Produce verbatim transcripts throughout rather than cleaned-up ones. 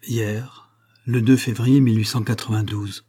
Hier, le deux février mille huit cent quatre-vingt-douze.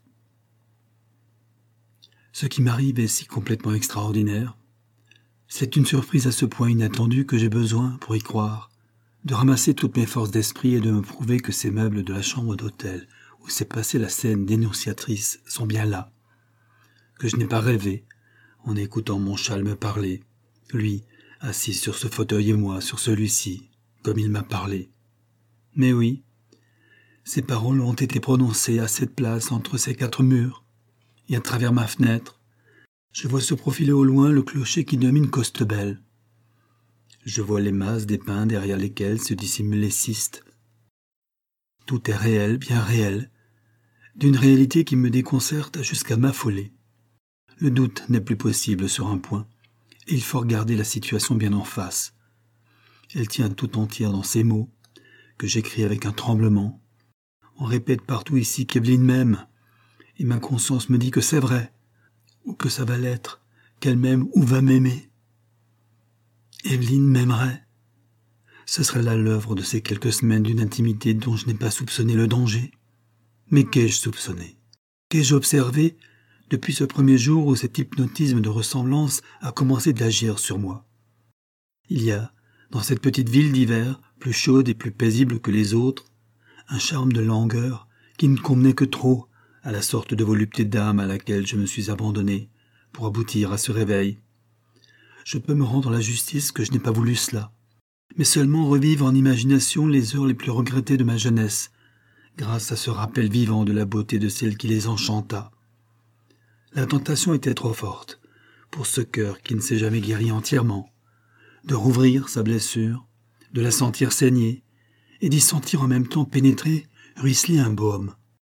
Ce qui m'arrive est si complètement extraordinaire. C'est une surprise à ce point inattendue que j'ai besoin, pour y croire, de ramasser toutes mes forces d'esprit et de me prouver que ces meubles de la chambre d'hôtel où s'est passée la scène dénonciatrice sont bien là, que je n'ai pas rêvé en écoutant mon châle me parler, lui assis sur ce fauteuil et moi sur celui-ci, comme il m'a parlé. Mais oui, ces paroles ont été prononcées à cette place entre ces quatre murs, et à travers ma fenêtre, je vois se profiler au loin le clocher qui domine Costebelle. Je vois les masses des pins derrière lesquels se dissimulent les cystes. Tout est réel, bien réel, d'une réalité qui me déconcerte jusqu'à m'affoler. Le doute n'est plus possible sur un point, et il faut regarder la situation bien en face. Elle tient tout entière dans ces mots, que j'écris avec un tremblement. On répète partout ici qu'Evelyne m'aime, et ma conscience me dit que c'est vrai, ou que ça va l'être, qu'elle m'aime ou va m'aimer. Evelyne m'aimerait. Ce serait là l'œuvre de ces quelques semaines d'une intimité dont je n'ai pas soupçonné le danger. Mais qu'ai-je soupçonné? Qu'ai-je observé depuis ce premier jour où cet hypnotisme de ressemblance a commencé d'agir sur moi? Il y a, dans cette petite ville d'hiver, plus chaude et plus paisible que les autres, un charme de langueur qui ne convenait que trop à la sorte de volupté d'âme à laquelle je me suis abandonné pour aboutir à ce réveil. Je peux me rendre la justice que je n'ai pas voulu cela, mais seulement revivre en imagination les heures les plus regrettées de ma jeunesse, grâce à ce rappel vivant de la beauté de celle qui les enchanta. La tentation était trop forte pour ce cœur qui ne s'est jamais guéri entièrement, de rouvrir sa blessure, de la sentir saigner, et d'y sentir en même temps pénétrer, ruisseler un baume.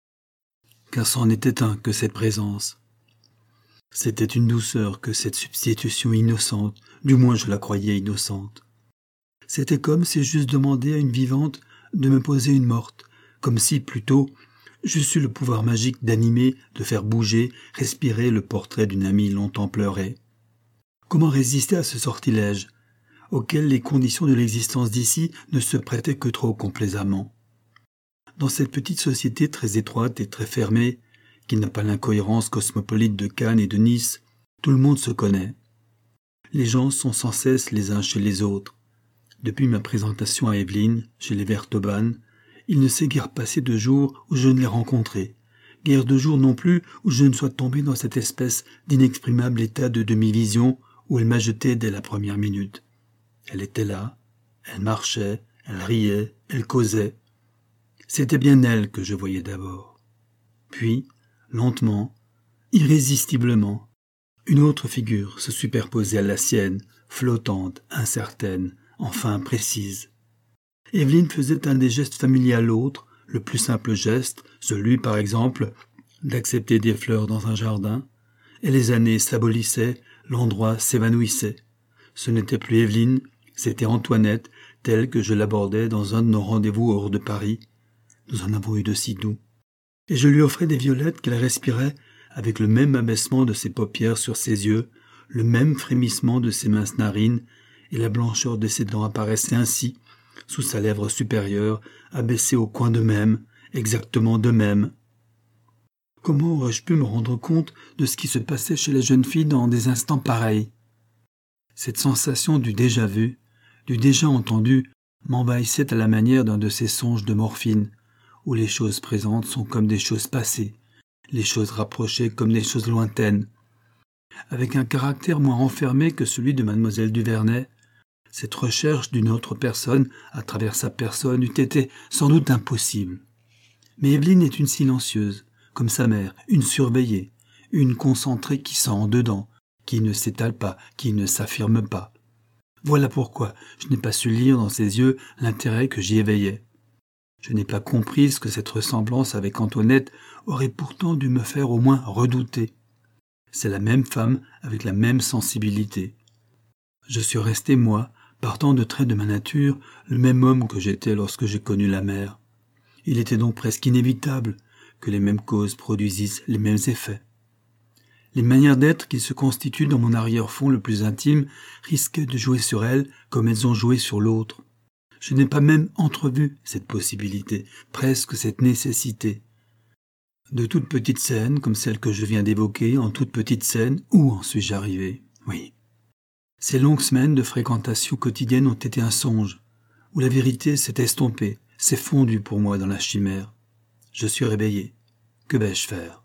Car c'en était un que cette présence. C'était une douceur que cette substitution innocente, du moins je la croyais innocente. C'était comme si j'eusse demandé à une vivante de me poser une morte, comme si, plutôt, j'eusse eu le pouvoir magique d'animer, de faire bouger, respirer le portrait d'une amie longtemps pleurée. Comment résister à ce sortilège, auquel les conditions de l'existence d'ici ne se prêtaient que trop complaisamment? Dans cette petite société très étroite et très fermée, qui n'a pas l'incohérence cosmopolite de Cannes et de Nice, tout le monde se connaît. Les gens sont sans cesse les uns chez les autres. Depuis ma présentation à Evelyne, chez les Vertoban, il ne s'est guère passé de jours où je ne l'ai rencontrée, guère de jours non plus où je ne sois tombé dans cette espèce d'inexprimable état de demi-vision où elle m'a jeté dès la première minute. Elle était là, elle marchait, elle riait, elle causait. C'était bien elle que je voyais d'abord. Puis, lentement, irrésistiblement, une autre figure se superposait à la sienne, flottante, incertaine, enfin précise. Evelyne faisait un des gestes familiers à l'autre, le plus simple geste, celui, par exemple, d'accepter des fleurs dans un jardin, et les années s'abolissaient, l'endroit s'évanouissait. Ce n'était plus Evelyne, c'était Antoinette, telle que je l'abordais dans un de nos rendez-vous hors de Paris. Nous en avons eu de si doux. Et je lui offrais des violettes qu'elle respirait avec le même abaissement de ses paupières sur ses yeux, le même frémissement de ses minces narines, et la blancheur de ses dents apparaissait ainsi, sous sa lèvre supérieure, abaissée au coin de même, exactement de même. Comment aurais-je pu me rendre compte de ce qui se passait chez les jeunes filles dans des instants pareils? Cette sensation du déjà vu, du déjà entendu, m'envahissait à la manière d'un de ces songes de morphine, où les choses présentes sont comme des choses passées, les choses rapprochées comme des choses lointaines. Avec un caractère moins renfermé que celui de mademoiselle Duvernay, cette recherche d'une autre personne à travers sa personne eût été sans doute impossible. Mais Evelyne est une silencieuse, comme sa mère, une surveillée, une concentrée qui sent en dedans, qui ne s'étale pas, qui ne s'affirme pas. Voilà pourquoi je n'ai pas su lire dans ses yeux l'intérêt que j'y éveillais. Je n'ai pas compris ce que cette ressemblance avec Antoinette aurait pourtant dû me faire au moins redouter. C'est la même femme avec la même sensibilité. Je suis resté, moi, partant de traits de ma nature, le même homme que j'étais lorsque j'ai connu la mère. Il était donc presque inévitable que les mêmes causes produisissent les mêmes effets. Les manières d'être qui se constituent dans mon arrière-fond le plus intime risquaient de jouer sur elle comme elles ont joué sur l'autre. Je n'ai pas même entrevu cette possibilité, presque cette nécessité. De toutes petites scènes, comme celle que je viens d'évoquer, en toute petite scène, où en suis-je arrivé? Oui. Ces longues semaines de fréquentation quotidienne ont été un songe, où la vérité s'est estompée, s'est fondue pour moi dans la chimère. Je suis réveillé. Que vais-je faire?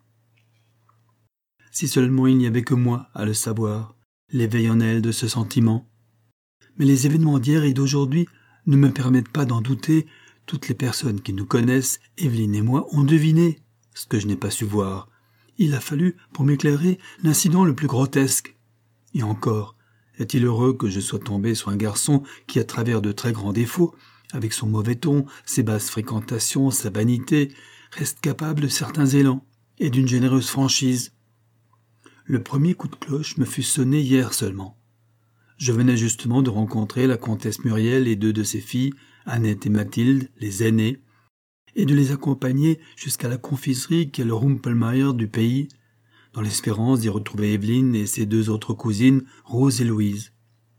Si seulement il n'y avait que moi à le savoir, l'éveil en elle de ce sentiment. Mais les événements d'hier et d'aujourd'hui ne me permettent pas d'en douter. Toutes les personnes qui nous connaissent, Evelyne et moi, ont deviné ce que je n'ai pas su voir. Il a fallu, pour m'éclairer, l'incident le plus grotesque. Et encore, est-il heureux que je sois tombé sur un garçon qui, à travers de très grands défauts, avec son mauvais ton, ses basses fréquentations, sa vanité, reste capable de certains élans et d'une généreuse franchise. Le premier coup de cloche me fut sonné hier seulement. Je venais justement de rencontrer la comtesse Muriel et deux de ses filles, Annette et Mathilde, les aînées, et de les accompagner jusqu'à la confiserie qu'est le Rumpelmayer du pays, dans l'espérance d'y retrouver Evelyne et ses deux autres cousines, Rose et Louise.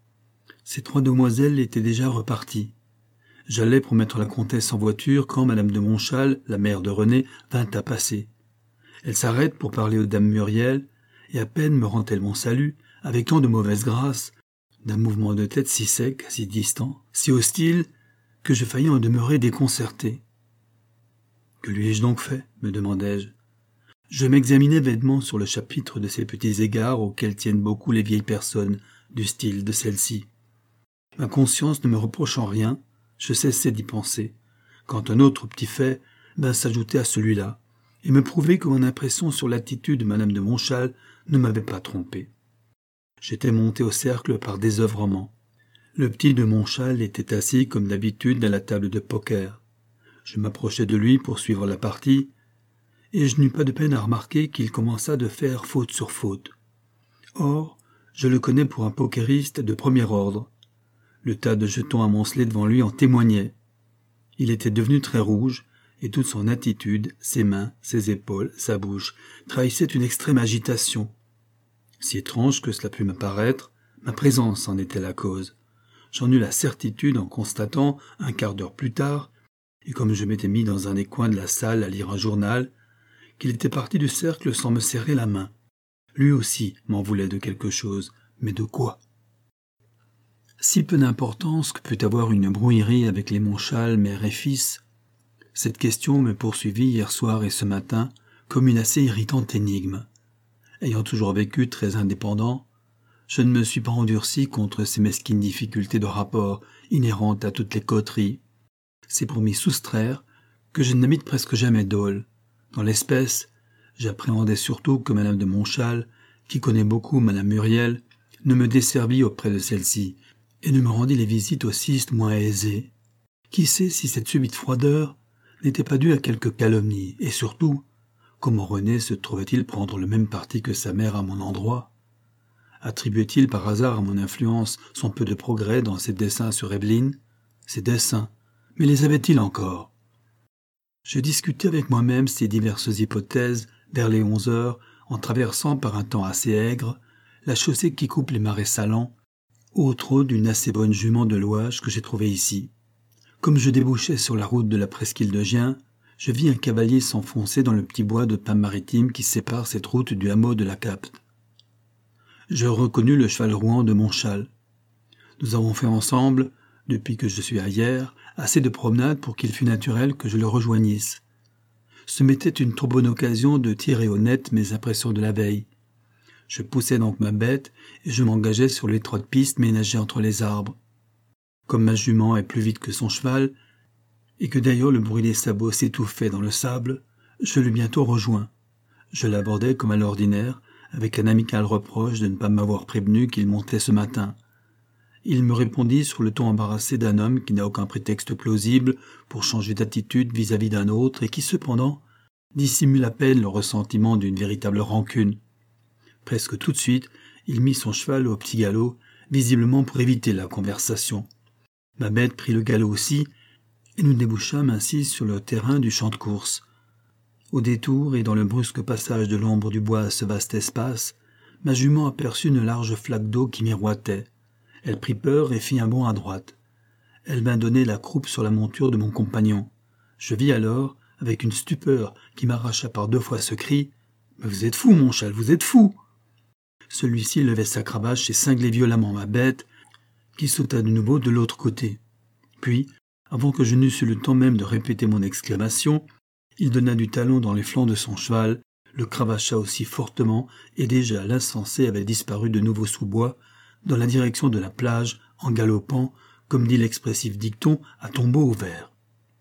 Ces trois demoiselles étaient déjà reparties. J'allais pour mettre la comtesse en voiture quand madame de Montchal, la mère de René, vint à passer. Elle s'arrête pour parler aux dames Muriel, et à peine me rend-elle mon salut, avec tant de mauvaise grâce, d'un mouvement de tête si sec, si distant, si hostile, que je faillis en demeurer déconcerté. « Que lui ai-je donc fait ?» me demandai-je. Je m'examinais vaidement sur le chapitre de ces petits égards auxquels tiennent beaucoup les vieilles personnes, du style de celle-ci. Ma conscience ne me reprochant rien, je cessais d'y penser, quand un autre petit fait vint s'ajouter à celui-là, et me prouver que mon impression sur l'attitude de madame de Montchal ne m'avait pas trompé. J'étais monté au cercle par désœuvrement. Le petit de Montchal était assis comme d'habitude à la table de poker. Je m'approchai de lui pour suivre la partie, et je n'eus pas de peine à remarquer qu'il commença de faire faute sur faute. Or, je le connais pour un pokériste de premier ordre. Le tas de jetons amoncelés devant lui en témoignait. Il était devenu très rouge, et toute son attitude, ses mains, ses épaules, sa bouche, trahissaient une extrême agitation. Si étrange que cela pût me paraître, ma présence en était la cause. J'en eus la certitude en constatant, un quart d'heure plus tard, et comme je m'étais mis dans un des coins de la salle à lire un journal, qu'il était parti du cercle sans me serrer la main. Lui aussi m'en voulait de quelque chose, mais de quoi? Si peu d'importance que put avoir une brouillerie avec les Montchal, mère et fils, cette question me poursuivit hier soir et ce matin comme une assez irritante énigme. Ayant toujours vécu très indépendant, je ne me suis pas endurci contre ces mesquines difficultés de rapport inhérentes à toutes les coteries. C'est pour m'y soustraire que je n'habite presque jamais Dole. Dans l'espèce, j'appréhendais surtout que madame de Montchal, qui connaît beaucoup madame Muriel, ne me desservît auprès de celle-ci et ne me rendit les visites aussi moins aisées. Qui sait si cette subite froideur n'était pas due à quelque calomnie, et surtout, comment René se trouvait-il prendre le même parti que sa mère à mon endroit? Attribuait-il par hasard à mon influence son peu de progrès dans ses dessins sur Evelyne? Ses dessins, mais les avait-il encore? Je discutais avec moi-même ces diverses hypothèses vers les onze heures, en traversant par un temps assez aigre la chaussée qui coupe les marais salants, au trot d'une assez bonne jument de Louage que j'ai trouvée ici. Comme je débouchais sur la route de la presqu'île de Gien, je vis un cavalier s'enfoncer dans le petit bois de pins maritimes qui sépare cette route du hameau de la Capte. Je reconnus le cheval rouan de Montchal. Nous avons fait ensemble, depuis que je suis à Hyères, assez de promenades pour qu'il fût naturel que je le rejoignisse. Ce m'était une trop bonne occasion de tirer au net mes impressions de la veille. Je poussai donc ma bête et je m'engageai sur l'étroite piste ménagée entre les arbres. Comme ma jument est plus vite que son cheval, et que d'ailleurs le bruit des sabots s'étouffait dans le sable, je l'eus bientôt rejoint. Je l'abordai comme à l'ordinaire, avec un amical reproche de ne pas m'avoir prévenu qu'il montait ce matin. Il me répondit sur le ton embarrassé d'un homme qui n'a aucun prétexte plausible pour changer d'attitude vis-à-vis d'un autre et qui, cependant, dissimule à peine le ressentiment d'une véritable rancune. Presque tout de suite, il mit son cheval au petit galop, visiblement pour éviter la conversation. Ma bête prit le galop aussi, et nous débouchâmes ainsi sur le terrain du champ de course. Au détour et dans le brusque passage de l'ombre du bois à ce vaste espace, ma jument aperçut une large flaque d'eau qui miroitait. Elle prit peur et fit un bond à droite. elle vint donner la croupe sur la monture de mon compagnon. Je vis alors, avec une stupeur qui m'arracha par deux fois ce cri, « Mais vous êtes fou, mon châle, vous êtes fou !» Celui-ci levait sa cravache et cinglait violemment ma bête, qui sauta de nouveau de l'autre côté. Puis, avant que je n'eusse eu le temps même de répéter mon exclamation, il donna du talon dans les flancs de son cheval, le cravacha aussi fortement, et déjà l'insensé avait disparu de nouveau sous bois, dans la direction de la plage, en galopant, comme dit l'expressif dicton, à tombeau ouvert.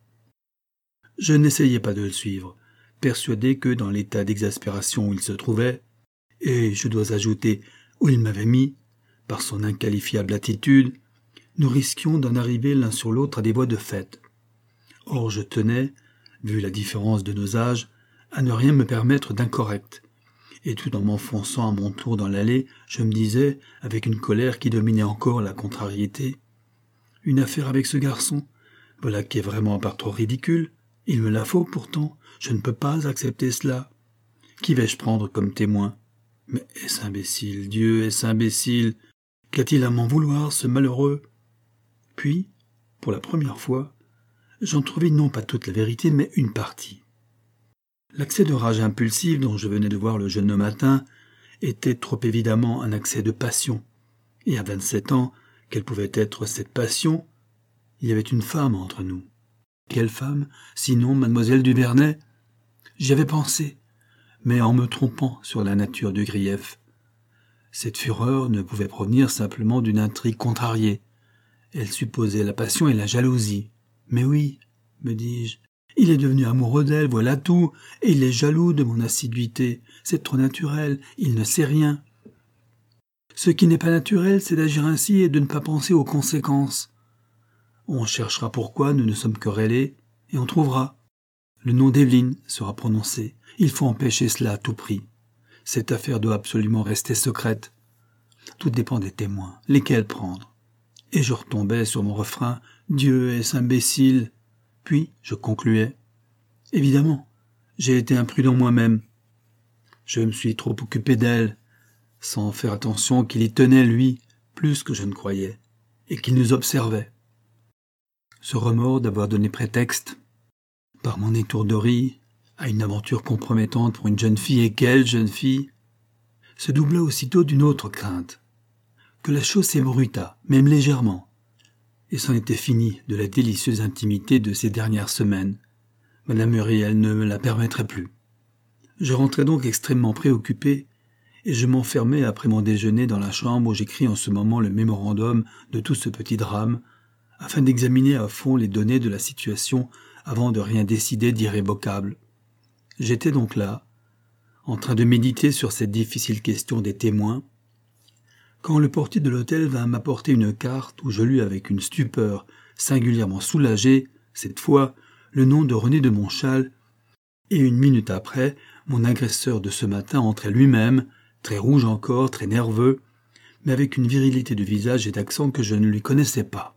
Je n'essayai pas de le suivre, persuadé que dans l'état d'exaspération où il se trouvait, et je dois ajouter où il m'avait mis, par son inqualifiable attitude, nous risquions d'en arriver l'un sur l'autre à des voies de fait. Or je tenais, vu la différence de nos âges, à ne rien me permettre d'incorrect, et tout en m'enfonçant à mon tour dans l'allée, je me disais, avec une colère qui dominait encore la contrariété, « Une affaire avec ce garçon, voilà qui est vraiment par trop ridicule, il me la faut pourtant, je ne peux pas accepter cela. Qui vais-je prendre comme témoin? Mais est-ce imbécile, Dieu, est-ce imbécile? Qu'a-t-il à m'en vouloir, ce malheureux ?» Puis, pour la première fois, j'en trouvai non pas toute la vérité, mais une partie. L'accès de rage impulsive dont je venais de voir le jeune homme atteint était trop évidemment un accès de passion, et à vingt-sept ans, quelle pouvait être cette passion? Il y avait une femme entre nous. Quelle femme, sinon mademoiselle Duvernay? J'y avais pensé, mais en me trompant sur la nature du grief. Cette fureur ne pouvait provenir simplement d'une intrigue contrariée. Elle supposait la passion et la jalousie. Mais oui, me dis-je, il est devenu amoureux d'elle, voilà tout, et il est jaloux de mon assiduité. C'est trop naturel, il ne sait rien. Ce qui n'est pas naturel, c'est d'agir ainsi et de ne pas penser aux conséquences. On cherchera pourquoi nous ne sommes querellés, et on trouvera. Le nom d'Evelyne sera prononcé. Il faut empêcher cela à tout prix. Cette affaire doit absolument rester secrète. Tout dépend des témoins. Lesquels prendre? Et je retombais sur mon refrain « Dieu, est-ce imbécile ?» Puis je concluais « Évidemment, j'ai été imprudent moi-même. Je me suis trop occupé d'elle, sans faire attention qu'il y tenait, lui, plus que je ne croyais, et qu'il nous observait. » Ce remords d'avoir donné prétexte, par mon étourderie, à une aventure compromettante pour une jeune fille, et quelle jeune fille, se doubla aussitôt d'une autre crainte, que la chose s'ébruitât, même légèrement, et c'en était fini de la délicieuse intimité de ces dernières semaines. Madame Muriel ne me la permettrait plus. Je rentrai donc extrêmement préoccupé, et je m'enfermai après mon déjeuner dans la chambre où j'écris en ce moment le mémorandum de tout ce petit drame, afin d'examiner à fond les données de la situation avant de rien décider d'irrévocable. J'étais donc là, en train de méditer sur cette difficile question des témoins, quand le portier de l'hôtel vint m'apporter une carte où je lus avec une stupeur singulièrement soulagée, cette fois, le nom de René de Montchal, et une minute après, mon agresseur de ce matin entrait lui-même, très rouge encore, très nerveux, mais avec une virilité de visage et d'accent que je ne lui connaissais pas.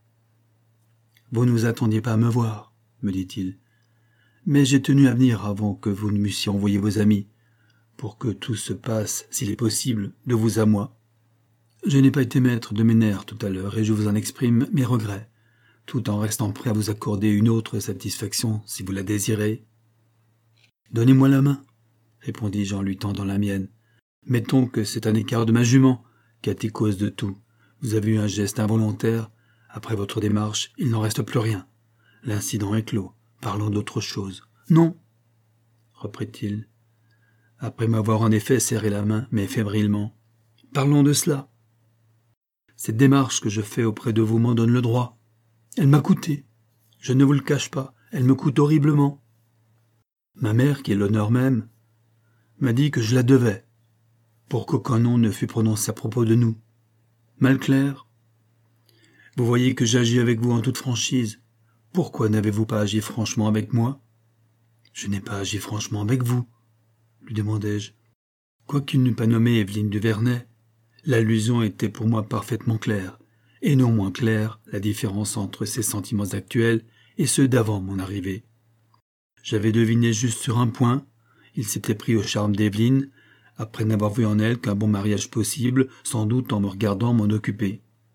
« Vous ne vous attendiez pas à me voir, » me dit-il, « mais j'ai tenu à venir avant que vous ne m'eussiez envoyé vos amis, pour que tout se passe, s'il est possible, de vous à moi. Je n'ai pas été maître de mes nerfs tout à l'heure, et je vous en exprime mes regrets, tout en restant prêt à vous accorder une autre satisfaction, si vous la désirez. »« Donnez-moi la main, » répondis-je en lui tendant la mienne. « Mettons que c'est un écart de ma jument qui a été cause de tout. Vous avez eu un geste involontaire. Après votre démarche, il n'en reste plus rien. L'incident est clos. Parlons d'autre chose. »« Non, » reprit-il, après m'avoir en effet serré la main, mais fébrilement. « Parlons de cela. Cette démarche que je fais auprès de vous m'en donne le droit. Elle m'a coûté. Je ne vous le cache pas. Elle me coûte horriblement. Ma mère, qui est l'honneur même, m'a dit que je la devais, pour qu'aucun nom ne fût prononcé à propos de nous. Mal clair? Vous voyez que j'agis avec vous en toute franchise. Pourquoi n'avez-vous pas agi franchement avec moi? »« Je n'ai pas agi franchement avec vous, » lui demandai-je. Quoiqu'il n'eût pas nommé Evelyne Duvernay, l'allusion était pour moi parfaitement claire, et non moins claire la différence entre ses sentiments actuels et ceux d'avant mon arrivée. J'avais deviné juste sur un point, il s'était pris au charme d'Evelyne, après n'avoir vu en elle qu'un bon mariage possible, sans doute en me regardant m'en occuper.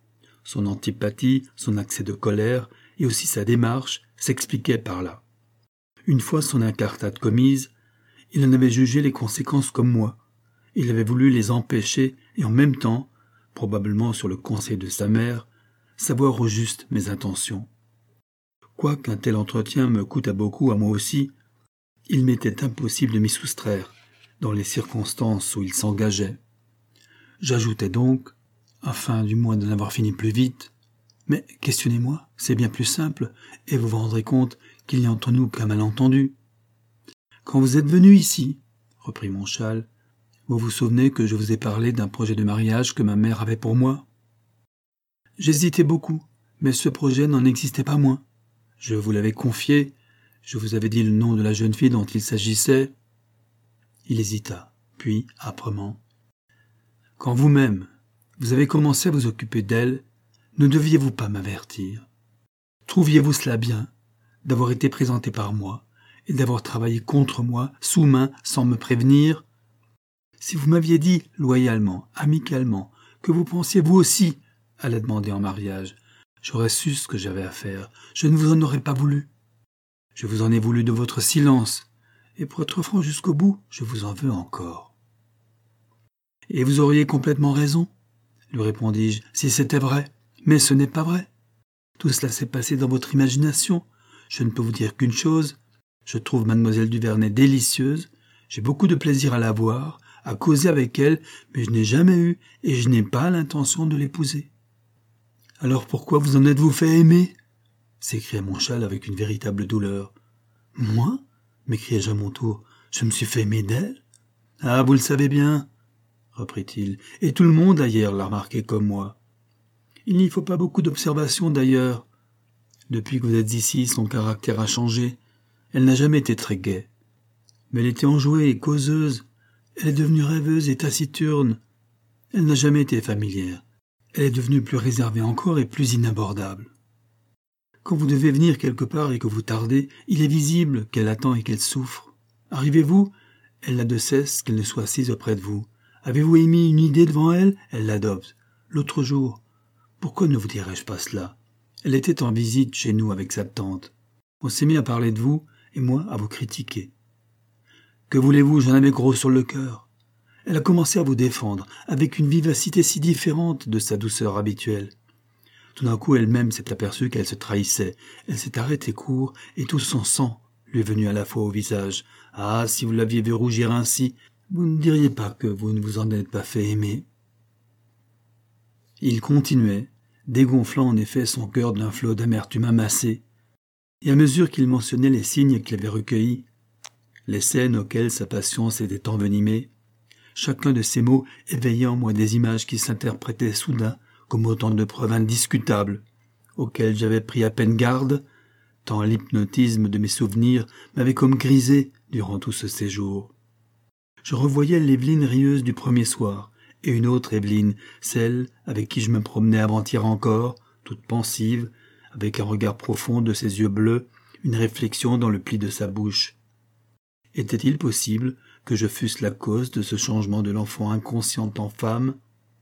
son antipathie, son accès de colère et aussi sa démarche s'expliquaient par là. Une fois son incartade commise, il en avait jugé les conséquences comme moi. Il avait voulu les empêcher et en même temps, probablement sur le conseil de sa mère, savoir au juste mes intentions. Quoiqu'un tel entretien me coûtât beaucoup à moi aussi, il m'était impossible de m'y soustraire, dans les circonstances où il s'engageait. J'ajoutais donc, afin du moins d'en avoir fini plus vite, « Mais questionnez-moi, c'est bien plus simple, et vous vous rendrez compte qu'il n'y a entre nous qu'un malentendu. Quand vous êtes venu ici, reprit Montchal, vous vous souvenez que je vous ai parlé d'un projet de mariage que ma mère avait pour moi? J'hésitais beaucoup, mais ce projet n'en existait pas moins. Je vous l'avais confié, je vous avais dit le nom de la jeune fille dont il s'agissait. » Il hésita, puis, âprement. « Quand vous-même, vous avez commencé à vous occuper d'elle, ne deviez-vous pas m'avertir? Trouviez-vous cela bien, d'avoir été présenté par moi, et d'avoir travaillé contre moi, sous main, sans me prévenir? Si vous m'aviez dit, loyalement, amicalement, que vous pensiez vous aussi à la demander en mariage, j'aurais su ce que j'avais à faire, je ne vous en aurais pas voulu. Je vous en ai voulu de votre silence, et pour être franc jusqu'au bout, je vous en veux encore. »« Et vous auriez complètement raison, lui répondis-je, si c'était vrai. Mais ce n'est pas vrai. Tout cela s'est passé dans votre imagination. Je ne peux vous dire qu'une chose. Je trouve mademoiselle Duvernay délicieuse. J'ai beaucoup de plaisir à la voir, à causer avec elle, mais je n'ai jamais eu et je n'ai pas l'intention de l'épouser. »« Alors pourquoi vous en êtes-vous fait aimer ?» s'écria Montchal avec une véritable douleur. « Moi ?» m'écriai-je à mon tour. « Je me suis fait aimer d'elle ?»« Ah, vous le savez bien, » reprit-il, « et tout le monde ailleurs l'a remarqué comme moi. Il n'y faut pas beaucoup d'observation d'ailleurs. Depuis que vous êtes ici, son caractère a changé. Elle n'a jamais été très gaie. Mais elle était enjouée et causeuse. Elle est devenue rêveuse et taciturne. Elle n'a jamais été familière. Elle est devenue plus réservée encore et plus inabordable. Quand vous devez venir quelque part et que vous tardez, il est visible qu'elle attend et qu'elle souffre. Arrivez-vous, elle n'a de cesse qu'elle ne soit assise auprès de vous. Avez-vous émis une idée devant elle, elle l'adopte. L'autre jour, pourquoi ne vous dirais-je pas cela? Elle était en visite chez nous avec sa tante. On s'est mis à parler de vous, et moi à vous critiquer. Que voulez-vous, j'en avais gros sur le cœur. Elle a commencé à vous défendre, avec une vivacité si différente de sa douceur habituelle. Tout d'un coup, elle-même s'est aperçue qu'elle se trahissait. Elle s'est arrêtée court, et tout son sang lui est venu à la fois au visage. Ah, si vous l'aviez vu rougir ainsi, vous ne diriez pas que vous ne vous en êtes pas fait aimer. Il continuait, dégonflant en effet son cœur d'un flot d'amertume amassée, et à mesure qu'il mentionnait les signes qu'il avait recueillis, les scènes auxquelles sa passion s'était envenimée, chacun de ces mots éveillait en moi des images qui s'interprétaient soudain comme autant de preuves indiscutables, auxquelles j'avais pris à peine garde, tant l'hypnotisme de mes souvenirs m'avait comme grisé durant tout ce séjour. Je revoyais l'Éveline rieuse du premier soir, et une autre Évelyne, celle avec qui je me promenais avant-hier encore, toute pensive, avec un regard profond de ses yeux bleus, une réflexion dans le pli de sa bouche. Était-il possible que je fusse la cause de ce changement de l'enfant inconsciente en femme?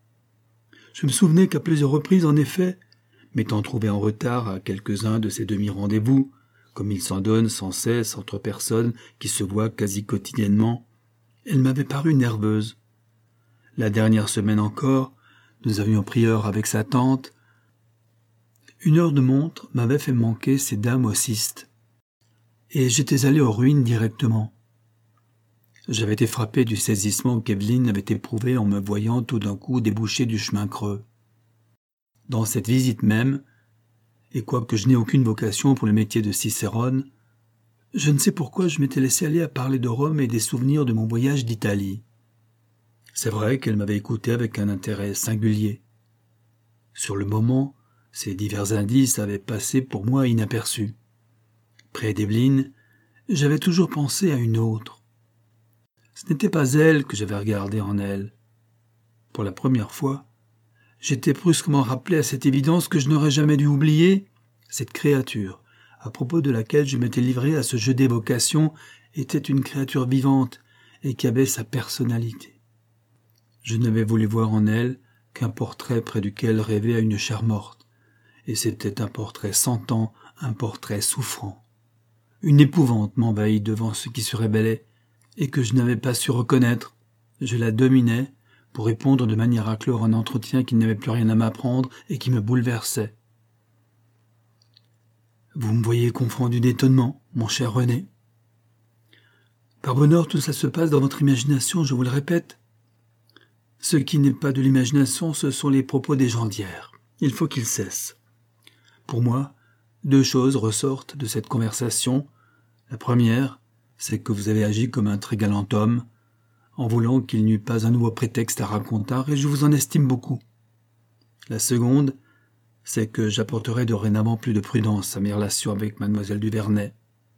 Je me souvenais qu'à plusieurs reprises, en effet, m'étant trouvé en retard à quelques-uns de ces demi-rendez-vous, comme il s'en donne sans cesse entre personnes qui se voient quasi quotidiennement, elle m'avait paru nerveuse. La dernière semaine encore, nous avions pris heure avec sa tante. Une heure de montre m'avait fait manquer ces dames au cyste, et j'étais allé aux ruines directement. J'avais été frappé du saisissement qu'Éveline avait éprouvé en me voyant tout d'un coup déboucher du chemin creux. Dans cette visite même, et quoique je n'ai aucune vocation pour le métier de Cicérone, je ne sais pourquoi je m'étais laissé aller à parler de Rome et des souvenirs de mon voyage d'Italie. C'est vrai qu'elle m'avait écouté avec un intérêt singulier. Sur le moment, ces divers indices avaient passé pour moi inaperçus. Près d'Éveline, j'avais toujours pensé à une autre. Ce n'était pas elle que j'avais regardée en elle. Pour la première fois, j'étais brusquement rappelé à cette évidence que je n'aurais jamais dû oublier. Cette créature, à propos de laquelle je m'étais livré à ce jeu d'évocation, était une créature vivante et qui avait sa personnalité. Je n'avais voulu voir en elle qu'un portrait près duquel rêvait à une chair morte, et c'était un portrait sentant, un portrait souffrant. Une épouvante m'envahit devant ce qui se révélait, et que je n'avais pas su reconnaître. Je la dominais, pour répondre de manière à clore un entretien qui n'avait plus rien à m'apprendre et qui me bouleversait. Vous me voyez confondu d'étonnement, mon cher René. Par bonheur, tout ça se passe dans votre imagination, je vous le répète. Ce qui n'est pas de l'imagination, ce sont les propos des gens d'hier. Il faut qu'ils cessent. Pour moi, deux choses ressortent de cette conversation. La première, c'est que vous avez agi comme un très galant homme, en voulant qu'il n'y eût pas un nouveau prétexte à raconter, et je vous en estime beaucoup. La seconde, c'est que j'apporterai dorénavant plus de prudence à mes relations avec mademoiselle Duvernay.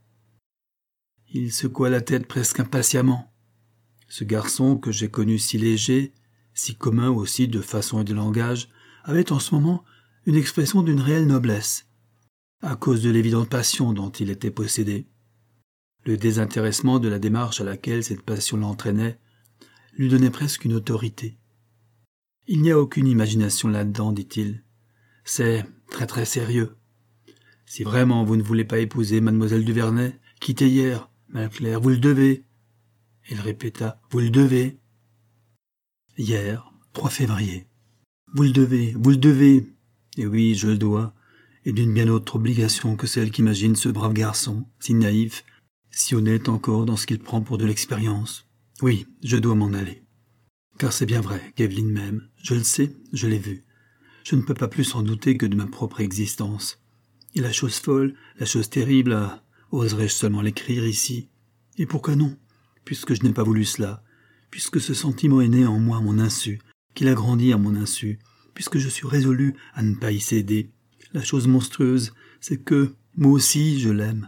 Il secoua la tête presque impatiemment. Ce garçon que j'ai connu si léger, si commun aussi de façon et de langage, avait en ce moment une expression d'une réelle noblesse, à cause de l'évidente passion dont il était possédé. Le désintéressement de la démarche à laquelle cette passion l'entraînait lui donnait presque une autorité. « Il n'y a aucune imagination là-dedans, dit-il. C'est très très sérieux. Si vraiment vous ne voulez pas épouser mademoiselle Duvernay, quittez hier, Malclair, vous le devez. » Il répéta, « Vous le devez. » Hier, trois février. « Vous le devez, vous le devez. » Et oui, je le dois, et d'une bien autre obligation que celle qu'imagine ce brave garçon, si naïf, si honnête encore dans ce qu'il prend pour de l'expérience. Oui, je dois m'en aller. Car c'est bien vrai qu'Evelyne m'aime, je le sais, je l'ai vu. Je ne peux pas plus en douter que de ma propre existence. Et la chose folle, la chose terrible, ah, oserais-je seulement l'écrire ici? Et pourquoi non? Puisque je n'ai pas voulu cela, puisque ce sentiment est né en moi à mon insu, qu'il a grandi à mon insu, puisque je suis résolu à ne pas y céder. La chose monstrueuse, c'est que, moi aussi, je l'aime.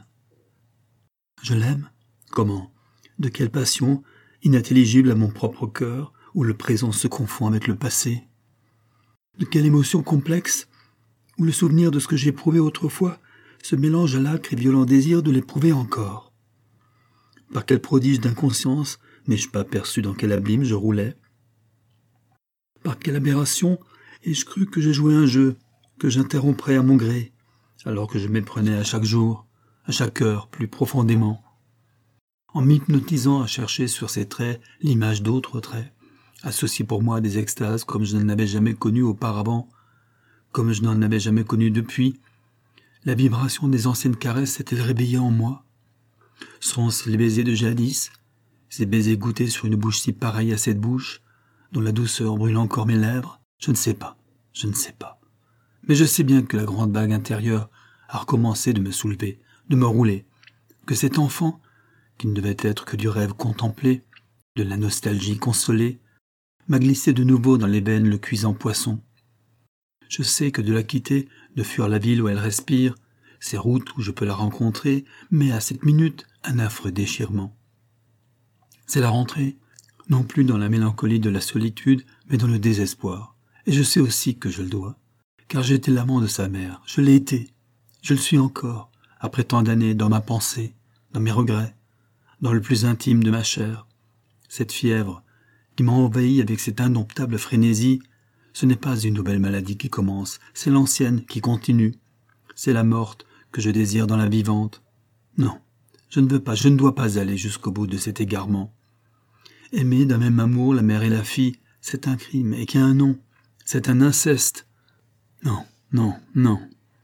Je l'aime? Comment? De quelle passion, inintelligible à mon propre cœur, où le présent se confond avec le passé? De quelle émotion complexe, où le souvenir de ce que j'ai éprouvé autrefois se mélange à l'âcre et violent désir de l'éprouver encore? Par quel prodige d'inconscience n'ai-je pas perçu dans quel abîme je roulais? Par quelle aberration ai-je cru que j'ai joué un jeu, que j'interromprais à mon gré, alors que je m'éprenais à chaque jour, à chaque heure, plus profondément, en m'hypnotisant à chercher sur ces traits l'image d'autres traits, associés pour moi à des extases comme je n'en avais jamais connu auparavant, comme je n'en avais jamais connu depuis. La vibration des anciennes caresses s'est-elle réveillée en moi? Sont-ce les baisers de jadis, ces baisers goûtés sur une bouche si pareille à cette bouche, dont la douceur brûle encore mes lèvres? Je ne sais pas, je ne sais pas. Mais je sais bien que la grande vague intérieure a recommencé de me soulever, de me rouler, que cet enfant, qui ne devait être que du rêve contemplé, de la nostalgie consolée, m'a glissé de nouveau dans les veines le cuisant poisson. Je sais que de la quitter, de fuir la ville où elle respire, ces routes où je peux la rencontrer, mais à cette minute un affreux déchirement. C'est la rentrée, non plus dans la mélancolie de la solitude, mais dans le désespoir. Et je sais aussi que je le dois, car j'ai été l'amant de sa mère, je l'ai été, je le suis encore, après tant d'années, dans ma pensée, dans mes regrets, dans le plus intime de ma chair. Cette fièvre, qui m'a envahi avec cette indomptable frénésie, ce n'est pas une nouvelle maladie qui commence, c'est l'ancienne qui continue. C'est la morte que je désire dans la vivante. Non, je ne veux pas, je ne dois pas aller jusqu'au bout de cet égarement. Aimer d'un même amour la mère et la fille, c'est un crime, et qui a un nom, c'est un inceste. Non, non, non,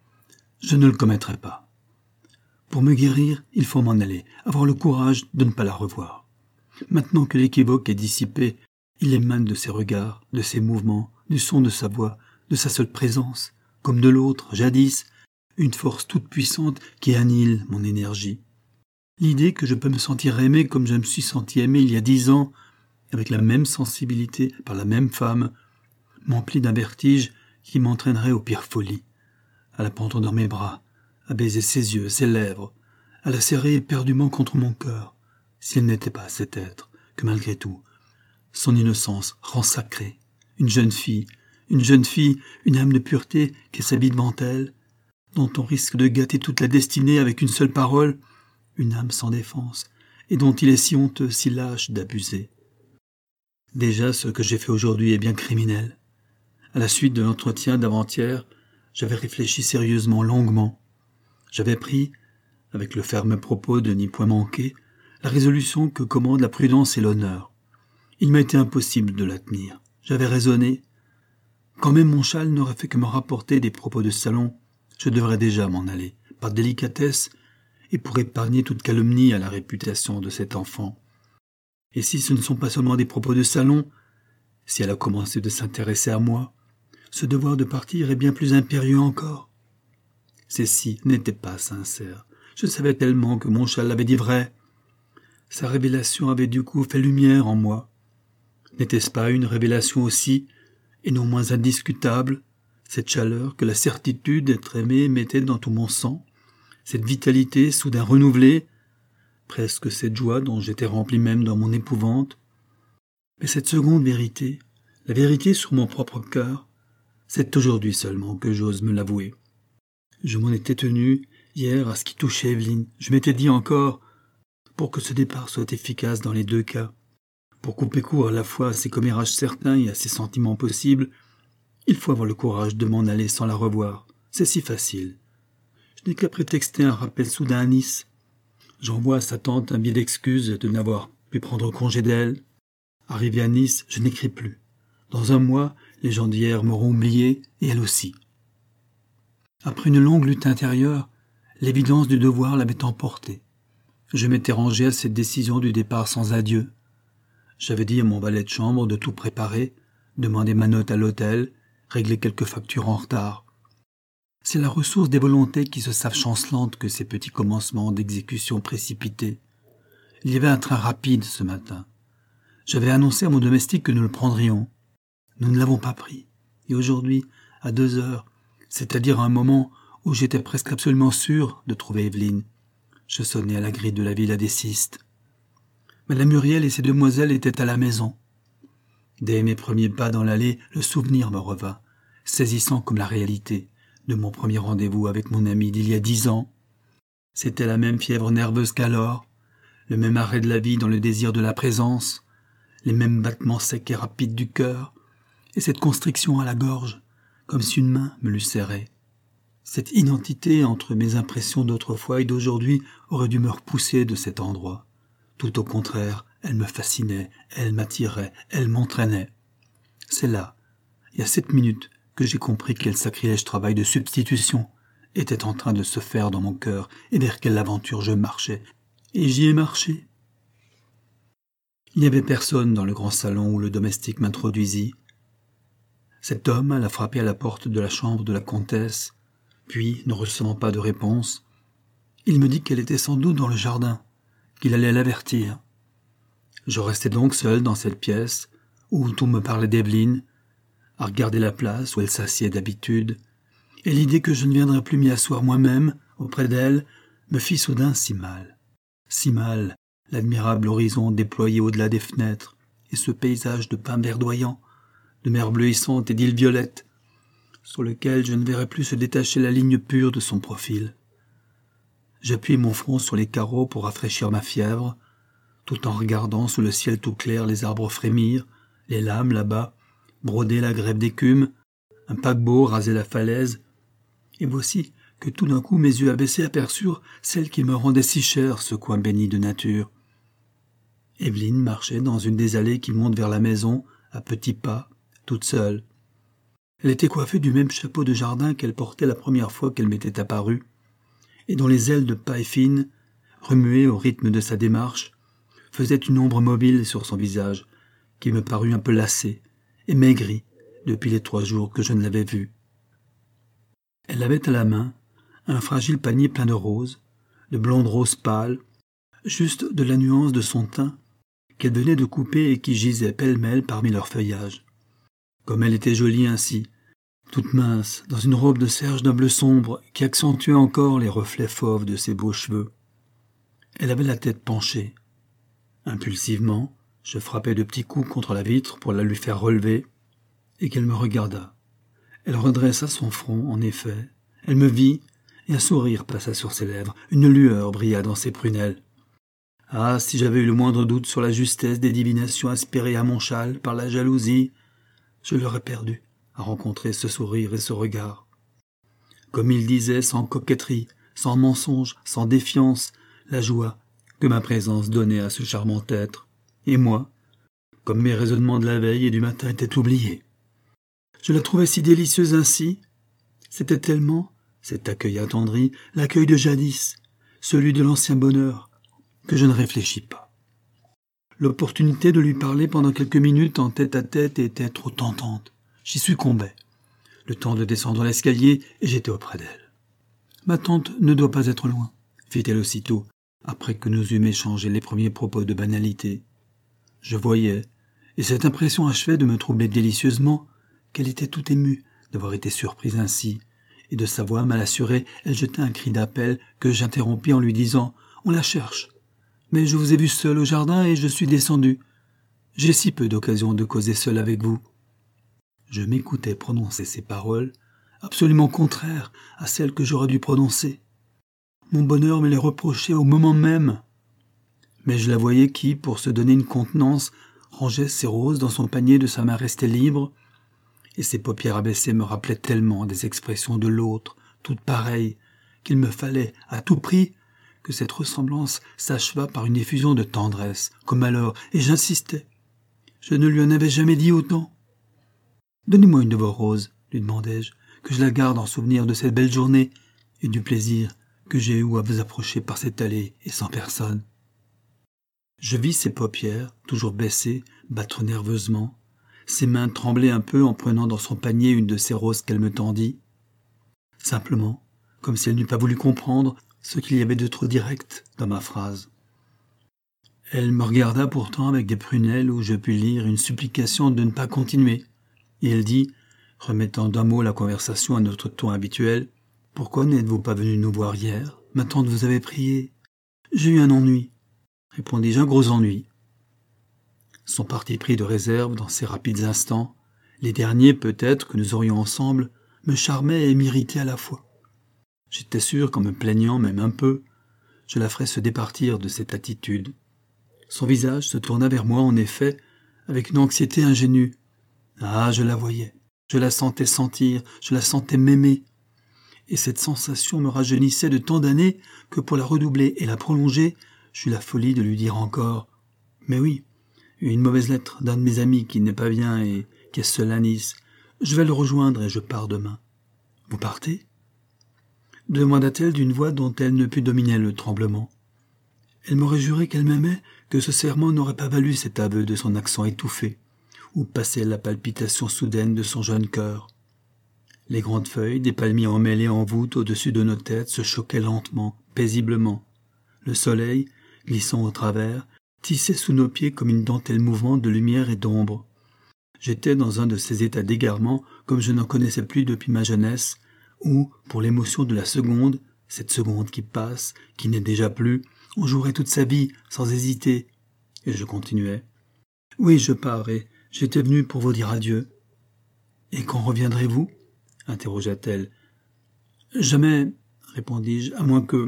je ne le commettrai pas. Pour me guérir, il faut m'en aller, avoir le courage de ne pas la revoir. Maintenant que l'équivoque est dissipé, il émane de ses regards, de ses mouvements, du son de sa voix, de sa seule présence, comme de l'autre, jadis, une force toute puissante qui annihile mon énergie. L'idée que je peux me sentir aimé comme je me suis senti aimé il y a dix ans, avec la même sensibilité, par la même femme, m'emplit d'un vertige qui m'entraînerait aux pires folies, à la prendre dans mes bras, à baiser ses yeux, ses lèvres, à la serrer éperdument contre mon cœur, si elle n'était pas cet être que malgré tout, son innocence rend sacrée, une jeune fille, une jeune fille, une âme de pureté qui s'habille devant elle, dont on risque de gâter toute la destinée avec une seule parole, une âme sans défense, et dont il est si honteux, si lâche d'abuser. Déjà, ce que j'ai fait aujourd'hui est bien criminel. À la suite de l'entretien d'avant-hier, j'avais réfléchi sérieusement, longuement. J'avais pris, avec le ferme propos de n'y point manquer, la résolution que commandent la prudence et l'honneur. Il m'a été impossible de la tenir. J'avais raisonné. Quand même mon châle n'aurait fait que me rapporter des propos de salon, je devrais déjà m'en aller, par délicatesse, et pour épargner toute calomnie à la réputation de cet enfant. Et si ce ne sont pas seulement des propos de salon, si elle a commencé de s'intéresser à moi, ce devoir de partir est bien plus impérieux encore. Ceci n'était pas sincère. Je savais tellement que mon châle avait dit vrai. Sa révélation avait du coup fait lumière en moi. N'était-ce pas une révélation aussi, et non moins indiscutable, cette chaleur que la certitude d'être aimé mettait dans tout mon sang, cette vitalité soudain renouvelée, presque cette joie dont j'étais rempli même dans mon épouvante. Mais cette seconde vérité, la vérité sur mon propre cœur, c'est aujourd'hui seulement que j'ose me l'avouer. Je m'en étais tenu hier à ce qui touchait Evelyne. Je m'étais dit encore, pour que ce départ soit efficace dans les deux cas, pour couper court à la fois à ses commérages certains et à ses sentiments possibles, il faut avoir le courage de m'en aller sans la revoir. C'est si facile. Je n'ai qu'à prétexter un rappel soudain à Nice. J'envoie à sa tante un billet d'excuse de n'avoir pu prendre congé d'elle. Arrivé à Nice, je n'écris plus. Dans un mois, les gens d'hier m'auront oublié, et elle aussi. Après une longue lutte intérieure, l'évidence du devoir l'avait emporté. Je m'étais rangé à cette décision du départ sans adieu. J'avais dit à mon valet de chambre de tout préparer, demander ma note à l'hôtel, régler quelques factures en retard. C'est la ressource des volontés qui se savent chancelantes que ces petits commencements d'exécution précipités. Il y avait un train rapide ce matin. J'avais annoncé à mon domestique que nous le prendrions. Nous ne l'avons pas pris. Et aujourd'hui, à deux heures, c'est-à-dire à un moment où j'étais presque absolument sûr de trouver Evelyne, je sonnais à la grille de la villa des Sistes. Madame Muriel et ses demoiselles étaient à la maison. Dès mes premiers pas dans l'allée, le souvenir me revint, saisissant comme la réalité de mon premier rendez-vous avec mon ami d'il y a dix ans. C'était la même fièvre nerveuse qu'alors, le même arrêt de la vie dans le désir de la présence, les mêmes battements secs et rapides du cœur, et cette constriction à la gorge, comme si une main me l'eût serrée. Cette identité entre mes impressions d'autrefois et d'aujourd'hui aurait dû me repousser de cet endroit. Tout au contraire, elle me fascinait, elle m'attirait, elle m'entraînait. C'est là, il y a sept minutes, que j'ai compris quel sacrilège travail de substitution était en train de se faire dans mon cœur et vers quelle aventure je marchais. Et j'y ai marché. Il n'y avait personne dans le grand salon où le domestique m'introduisit. Cet homme alla frapper à la porte de la chambre de la comtesse, puis, ne recevant pas de réponse, il me dit qu'elle était sans doute dans le jardin, qu'il allait l'avertir. Je restai donc seul dans cette pièce, où tout me parlait d'Evelyne, à regarder la place où elle s'assied d'habitude, et l'idée que je ne viendrais plus m'y asseoir moi-même, auprès d'elle, me fit soudain si mal. Si mal, l'admirable horizon déployé au-delà des fenêtres, et ce paysage de pins verdoyants, de mer bleuissante et d'îles violettes, sur lequel je ne verrais plus se détacher la ligne pure de son profil. J'appuyai mon front sur les carreaux pour rafraîchir ma fièvre, tout en regardant sous le ciel tout clair les arbres frémir, les lames là-bas, broder la grève d'écume, un paquebot raser la falaise, et voici que tout d'un coup mes yeux abaissés aperçurent celle qui me rendait si cher ce coin béni de nature. Evelyne marchait dans une des allées qui montent vers la maison, à petits pas, toute seule. Elle était coiffée du même chapeau de jardin qu'elle portait la première fois qu'elle m'était apparue, et dont les ailes de paille fine, remuées au rythme de sa démarche, faisaient une ombre mobile sur son visage, qui me parut un peu lassé et maigri depuis les trois jours que je ne l'avais vue. Elle avait à la main un fragile panier plein de roses, de blondes roses pâles, juste de la nuance de son teint, qu'elle venait de couper et qui gisait pêle-mêle parmi leurs feuillages. Comme elle était jolie ainsi, toute mince, dans une robe de serge d'un bleu sombre qui accentuait encore les reflets fauves de ses beaux cheveux. Elle avait la tête penchée. Impulsivement, je frappai de petits coups contre la vitre pour la lui faire relever, et qu'elle me regarda. Elle redressa son front, en effet. Elle me vit, et un sourire passa sur ses lèvres. Une lueur brilla dans ses prunelles. Ah, si j'avais eu le moindre doute sur la justesse des divinations aspirées à mon châle par la jalousie, je l'aurais perdu, à rencontrer ce sourire et ce regard. Comme il disait, sans coquetterie, sans mensonge, sans défiance, la joie que ma présence donnait à ce charmant être. Et moi, comme mes raisonnements de la veille et du matin étaient oubliés. Je la trouvais si délicieuse ainsi. C'était tellement, cet accueil attendri, l'accueil de jadis, celui de l'ancien bonheur, que je ne réfléchis pas. L'opportunité de lui parler pendant quelques minutes en tête-à-tête était trop tentante. J'y succombais. Le temps de descendre l'escalier et j'étais auprès d'elle. « Ma tante ne doit pas être loin », fit-elle aussitôt, après que nous eûmes échangé les premiers propos de banalité. Je voyais, et cette impression achevait de me troubler délicieusement, qu'elle était tout émue d'avoir été surprise ainsi, et de sa voix mal assurée, elle jeta un cri d'appel que j'interrompis en lui disant « On la cherche. Mais je vous ai vu seul au jardin et je suis descendu. J'ai si peu d'occasion de causer seul avec vous. » Je m'écoutais prononcer ces paroles, absolument contraires à celles que j'aurais dû prononcer. Mon bonheur me les reprochait au moment même. Mais je la voyais qui, pour se donner une contenance, rangeait ses roses dans son panier de sa main restée libre, et ses paupières abaissées me rappelaient tellement des expressions de l'autre, toutes pareilles, qu'il me fallait, à tout prix, que cette ressemblance s'achevât par une effusion de tendresse, comme alors, et j'insistais. Je ne lui en avais jamais dit autant. « Donnez-moi une de vos roses, lui demandai-je, que je la garde en souvenir de cette belle journée et du plaisir que j'ai eu à vous approcher par cette allée et sans personne. » Je vis ses paupières, toujours baissées, battre nerveusement, ses mains trembler un peu en prenant dans son panier une de ces roses qu'elle me tendit. Simplement, comme si elle n'eût pas voulu comprendre ce qu'il y avait de trop direct dans ma phrase. Elle me regarda pourtant avec des prunelles où je pus lire une supplication de ne pas continuer, et elle dit, remettant d'un mot la conversation à notre ton habituel, « Pourquoi n'êtes-vous pas venu nous voir hier? Ma tante vous avait prié. »« J'ai eu un ennui, » répondis-je, un gros ennui. Son parti pris de réserve dans ces rapides instants, les derniers peut-être que nous aurions ensemble, me charmaient et m'irritaient à la fois. J'étais sûr qu'en me plaignant même un peu, je la ferais se départir de cette attitude. Son visage se tourna vers moi en effet, avec une anxiété ingénue. Ah, je la voyais, je la sentais sentir, je la sentais m'aimer. Et cette sensation me rajeunissait de tant d'années que pour la redoubler et la prolonger, j'eus la folie de lui dire encore « Mais oui, une mauvaise lettre d'un de mes amis qui n'est pas bien et qui est seul à Nice. Je vais le rejoindre et je pars demain. »« Vous partez ?» demanda-t-elle d'une voix dont elle ne put dominer le tremblement. Elle m'aurait juré qu'elle m'aimait, que ce serment n'aurait pas valu cet aveu de son accent étouffé, où passait la palpitation soudaine de son jeune cœur. Les grandes feuilles des palmiers emmêlés en voûte au-dessus de nos têtes se choquaient lentement, paisiblement. Le soleil, glissant au travers, tissait sous nos pieds comme une dentelle mouvante de lumière et d'ombre. J'étais dans un de ces états d'égarement comme je n'en connaissais plus depuis ma jeunesse, où, pour l'émotion de la seconde, cette seconde qui passe, qui n'est déjà plus, on jouerait toute sa vie, sans hésiter. Et je continuais. « Oui, je pars, et j'étais venu pour vous dire adieu. »« Et quand reviendrez-vous » interrogea-t-elle. « Jamais, répondis-je, à moins que... »«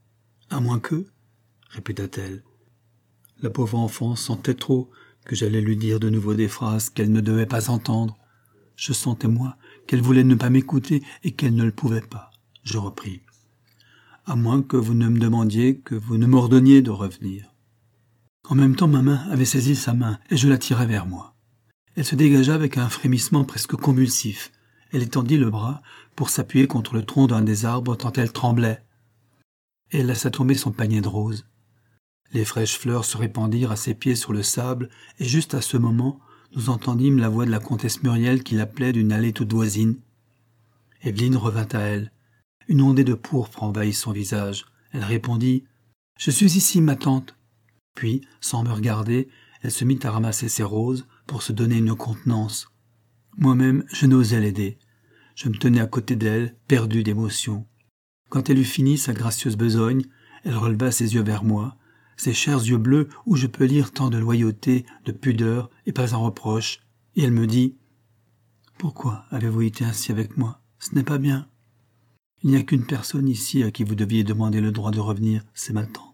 À moins que » répéta-t-elle. La pauvre enfant sentait trop que j'allais lui dire de nouveau des phrases qu'elle ne devait pas entendre. Je sentais, moi, qu'elle voulait ne pas m'écouter et qu'elle ne le pouvait pas. Je repris. « À moins que vous ne me demandiez, que vous ne m'ordonniez de revenir. » En même temps, ma main avait saisi sa main et je la tirai vers moi. Elle se dégagea avec un frémissement presque convulsif. Elle étendit le bras pour s'appuyer contre le tronc d'un des arbres tant elle tremblait. Et elle laissa tomber son panier de roses. Les fraîches fleurs se répandirent à ses pieds sur le sable, et juste à ce moment, nous entendîmes la voix de la comtesse Muriel qui l'appelait d'une allée toute voisine. Evelyne revint à elle. Une ondée de pourpre envahit son visage. Elle répondit « Je suis ici, ma tante. » Puis, sans me regarder, elle se mit à ramasser ses roses pour se donner une contenance. Moi-même, je n'osais l'aider. Je me tenais à côté d'elle, perdu d'émotion. Quand elle eut fini sa gracieuse besogne, elle releva ses yeux vers moi, ses chers yeux bleus où je peux lire tant de loyauté, de pudeur et pas un reproche, et elle me dit « Pourquoi avez-vous été ainsi avec moi? Ce n'est pas bien. Il n'y a qu'une personne ici à qui vous deviez demander le droit de revenir, c'est ma tante. »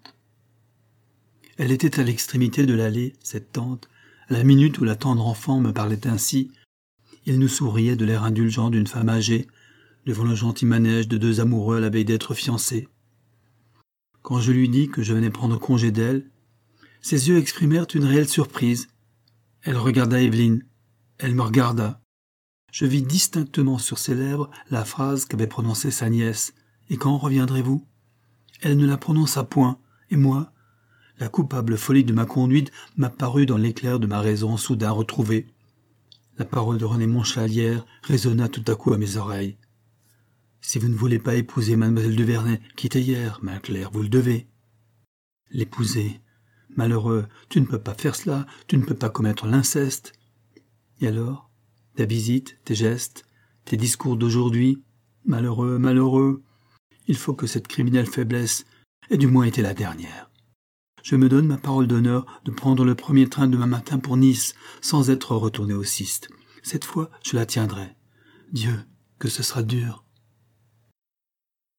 Elle était à l'extrémité de l'allée, cette tante, à la minute où la tendre enfant me parlait ainsi, Il nous souriait de l'air indulgent d'une femme âgée, devant le gentil manège de deux amoureux à la veille d'être fiancés. Quand je lui dis que je venais prendre congé d'elle, ses yeux exprimèrent une réelle surprise. Elle regarda Évelyne. Elle me regarda. Je vis distinctement sur ses lèvres la phrase qu'avait prononcée sa nièce. « Et quand reviendrez-vous » Elle ne la prononça point, et moi, la coupable folie de ma conduite m'apparut dans l'éclair de ma raison soudain retrouvée. La parole de René Montchalière résonna tout à coup à mes oreilles. « Si vous ne voulez pas épouser mademoiselle de Vernet, quittez hier, ma Claire, vous le devez. » L'épouser. Malheureux, tu ne peux pas faire cela, tu ne peux pas commettre l'inceste. Et alors, ta visite, tes gestes, tes discours d'aujourd'hui, malheureux, malheureux, il faut que cette criminelle faiblesse ait du moins été la dernière. Je me donne ma parole d'honneur de prendre le premier train demain matin pour Nice, sans être retourné au Ciste. Cette fois, je la tiendrai. Dieu, que ce sera dur.